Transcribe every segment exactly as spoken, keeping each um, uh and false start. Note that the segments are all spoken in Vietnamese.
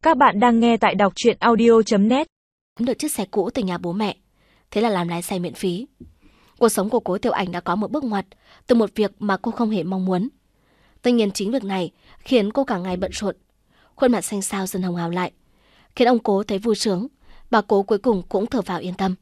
Các bạn đang nghe tại đọc truyện audio chấm net. Được chiếc xe cũ từ nhà bố mẹ, thế là làm lái xe miễn phí. Cuộc sống của cố Tiểu Ảnh đã có một bước ngoặt từ một việc mà cô không hề mong muốn. Tuy nhiên chính việc này khiến cô cả ngày bận rộn, khuôn mặt xanh xao dần hồng hào lại, khiến ông cố thấy vui sướng. Bà cố cuối cùng cũng thở phào yên tâm.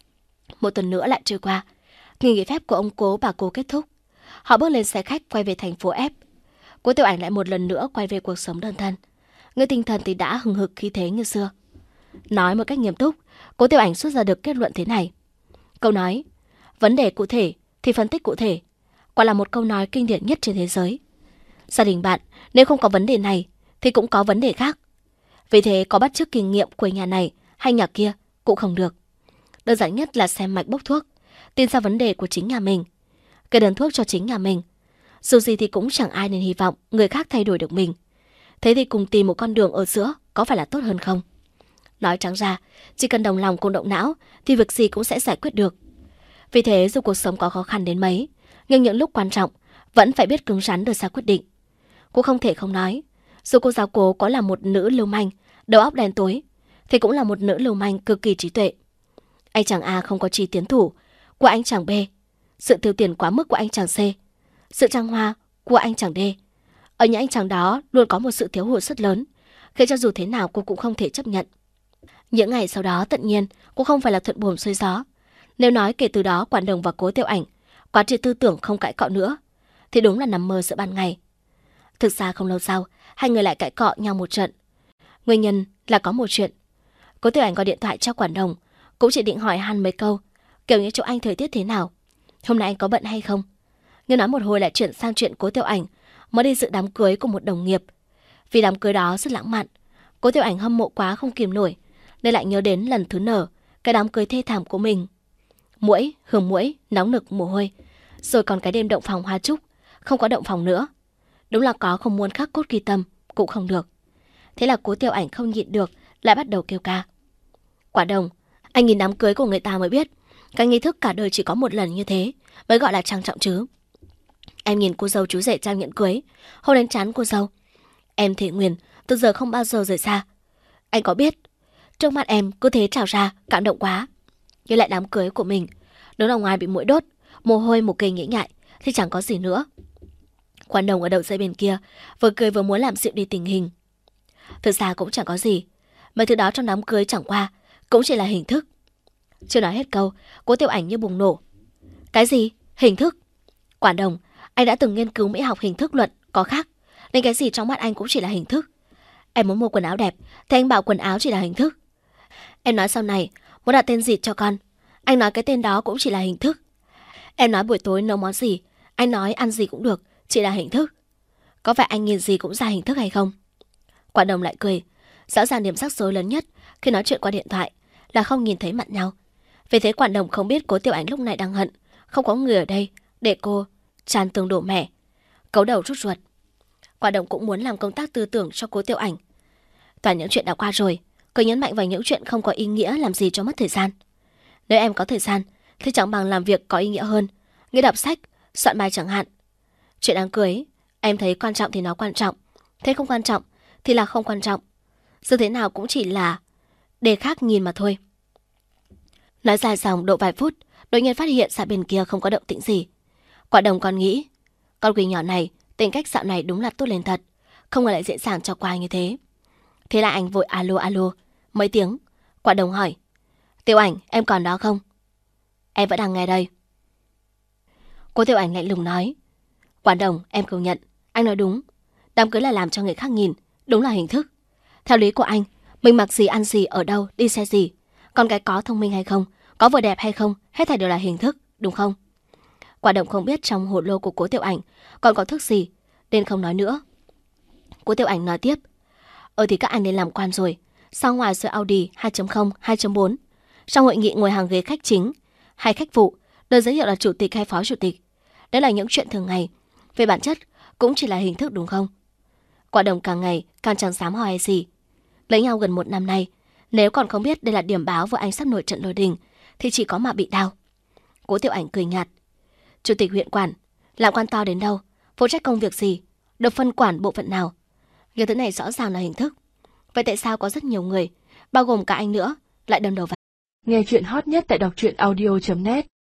Một tuần nữa lại trôi qua, kỳ nghỉ phép của ông cố bà cố kết thúc. Họ bước lên xe khách quay về thành phố F. Cố Tiểu Ảnh lại một lần nữa quay về cuộc sống đơn thân. Người tinh thần thì đã hừng hực khí thế như xưa. Nói một cách nghiêm túc, Cố Tiểu Ảnh rút ra được kết luận thế này. Câu nói, vấn đề cụ thể thì phân tích cụ thể, quả là một câu nói kinh điển nhất trên thế giới. Gia đình bạn nếu không có vấn đề này thì cũng có vấn đề khác. Vì thế có bắt chước kinh nghiệm của nhà này hay nhà kia cũng không được. Đơn giản nhất là xem mạch bốc thuốc, tìm ra vấn đề của chính nhà mình, kê đơn thuốc cho chính nhà mình. Dù gì thì cũng chẳng ai nên hy vọng người khác thay đổi được mình. Thế thì cùng tìm một con đường ở giữa có phải là tốt hơn không? Nói trắng ra, chỉ cần đồng lòng cùng động não thì việc gì cũng sẽ giải quyết được. Vì thế dù cuộc sống có khó khăn đến mấy, nhưng những lúc quan trọng vẫn phải biết cứng rắn đưa ra quyết định. Cô không thể không nói, dù cô giáo Cố có là một nữ lưu manh, đầu óc đen tối, thì cũng là một nữ lưu manh cực kỳ trí tuệ. Anh chàng A không có chi tiến thủ của anh chàng B, sự tiêu tiền quá mức của anh chàng C, sự trăng hoa của anh chàng D. Ở những anh chàng đó luôn có một sự thiếu hụt rất lớn, khiến cho dù thế nào cô cũng không thể chấp nhận. Những ngày sau đó tất nhiên cô không phải là thuận buồm xuôi gió. Nếu nói kể từ đó Quản Đồng và Cố Tiểu Ảnh quá trị tư tưởng không cãi cọ nữa, thì đúng là nằm mơ giữa ban ngày. Thực ra không lâu sau, hai người lại cãi cọ nhau một trận. Nguyên nhân là có một chuyện. Cố Tiểu Ảnh gọi điện thoại cho Quản Đồng, cũng chỉ định hỏi han mấy câu, kiểu như chỗ anh thời tiết thế nào, hôm nay anh có bận hay không. Nhưng nói một hồi lại chuyển sang chuyện Cố Tiểu Ảnh mới đi dự đám cưới của một đồng nghiệp. Vì đám cưới đó rất lãng mạn, Cố Tiểu Ảnh hâm mộ quá không kìm nổi, nên lại nhớ đến lần thứ nở cái đám cưới thê thảm của mình. Muỗi, hương muỗi, nóng nực mồ hôi, rồi còn cái đêm động phòng hoa trúc, không có động phòng nữa. Đúng là có không muốn khắc cốt ghi tâm cũng không được. Thế là Cố Tiểu Ảnh không nhịn được, lại bắt đầu kêu ca. Quả Đồng, anh nhìn đám cưới của người ta mới biết, cái nghi thức cả đời chỉ có một lần như thế mới gọi là trang trọng chứ. Em nhìn cô dâu chú rể trang nhẫn cưới, hôn lên trán cô dâu. Em thề nguyền từ giờ không bao giờ rời xa. Anh có biết, trước mắt em cứ thế trào ra, cảm động quá. Nhớ lại đám cưới của mình, nếu là ngoài bị muỗi đốt, mồ hôi một cây nghĩ ngại thì chẳng có gì nữa. Quản Đồng ở đầu dây bên kia vừa cười vừa muốn làm dịu đi tình hình. Thực ra cũng chẳng có gì, mấy thứ đó trong đám cưới chẳng qua cũng chỉ là hình thức. Chưa nói hết câu, Cố Tiểu Ảnh như bùng nổ. Cái gì? Hình thức? Quản Đồng, anh đã từng nghiên cứu mỹ học hình thức luận có khác, nên cái gì trong mắt anh cũng chỉ là hình thức. Em muốn mua quần áo đẹp thì anh bảo quần áo chỉ là hình thức. Em nói sau này muốn đặt tên gì cho con, anh nói cái tên đó cũng chỉ là hình thức. Em nói buổi tối nấu món gì, anh nói ăn gì cũng được, chỉ là hình thức. Có phải anh nhìn gì cũng ra hình thức hay không? Quản Đồng lại cười. Rõ ràng điểm rắc rối lớn nhất khi nói chuyện qua điện thoại là không nhìn thấy mặt nhau. Vì thế Quản Đồng không biết Cố Tiểu Ảnh lúc này đang hận không có người ở đây để cô tràn tương đổ mẻ, cấu đầu rút ruột. Quản Đồng cũng muốn làm công tác tư tưởng cho Cố Tiểu Ảnh. Toàn những chuyện đã qua rồi, cứ nhấn mạnh vào những chuyện không có ý nghĩa làm gì cho mất thời gian. Nếu em có thời gian thì chẳng bằng làm việc có ý nghĩa hơn, như đọc sách, soạn bài chẳng hạn. Chuyện đám cưới, em thấy quan trọng thì nó quan trọng, thế không quan trọng thì là không quan trọng. Dù thế nào cũng chỉ là để khác nhìn mà thôi. Nói dài dòng độ vài phút, đột nhiên phát hiện ra bên kia không có động tĩnh gì. Quản Đồng còn nghĩ, con quỷ nhỏ này tính cách dạo này đúng là tốt lên thật, không ngờ lại dễ dàng cho qua như thế. Thế là anh vội alo alo mấy tiếng. Quản Đồng hỏi, Tiểu Ảnh em còn đó không? Em vẫn đang nghe đây. Cô Tiểu Ảnh lạnh lùng nói, Quản Đồng em công nhận, anh nói đúng, đám cưới là làm cho người khác nhìn, đúng là hình thức. Theo lý của anh, mình mặc gì, ăn gì, ở đâu, đi xe gì, còn cái có thông minh hay không, có vừa đẹp hay không, hết thảy đều là hình thức, đúng không? Quản Đồng không biết trong hồ lô của Cố Tiểu Ảnh còn có thức gì, nên không nói nữa. Cố Tiểu Ảnh nói tiếp, Ờ thì các anh nên làm quan rồi, sau ngoài sửa Audi hai chấm không, hai chấm bốn, trong hội nghị ngồi hàng ghế khách chính hay khách phụ, đơn giới thiệu là chủ tịch hay phó chủ tịch. Đấy là những chuyện thường ngày, về bản chất cũng chỉ là hình thức đúng không? Quản Đồng càng ngày càng chẳng dám hỏi gì. Lấy nhau gần một năm nay, nếu còn không biết đây là điểm báo vợ anh sắp nổi trận lôi đình thì chỉ có mà bị đau. Cố Tiểu Ảnh cười nhạt, chủ tịch huyện quản, làm quan to đến đâu, phụ trách công việc gì, được phân quản bộ phận nào, những thứ này rõ ràng là hình thức. Vậy tại sao có rất nhiều người, bao gồm cả anh nữa, lại đâm đầu vào? Nghe chuyện hot nhất tại đọc truyện audio chấm net.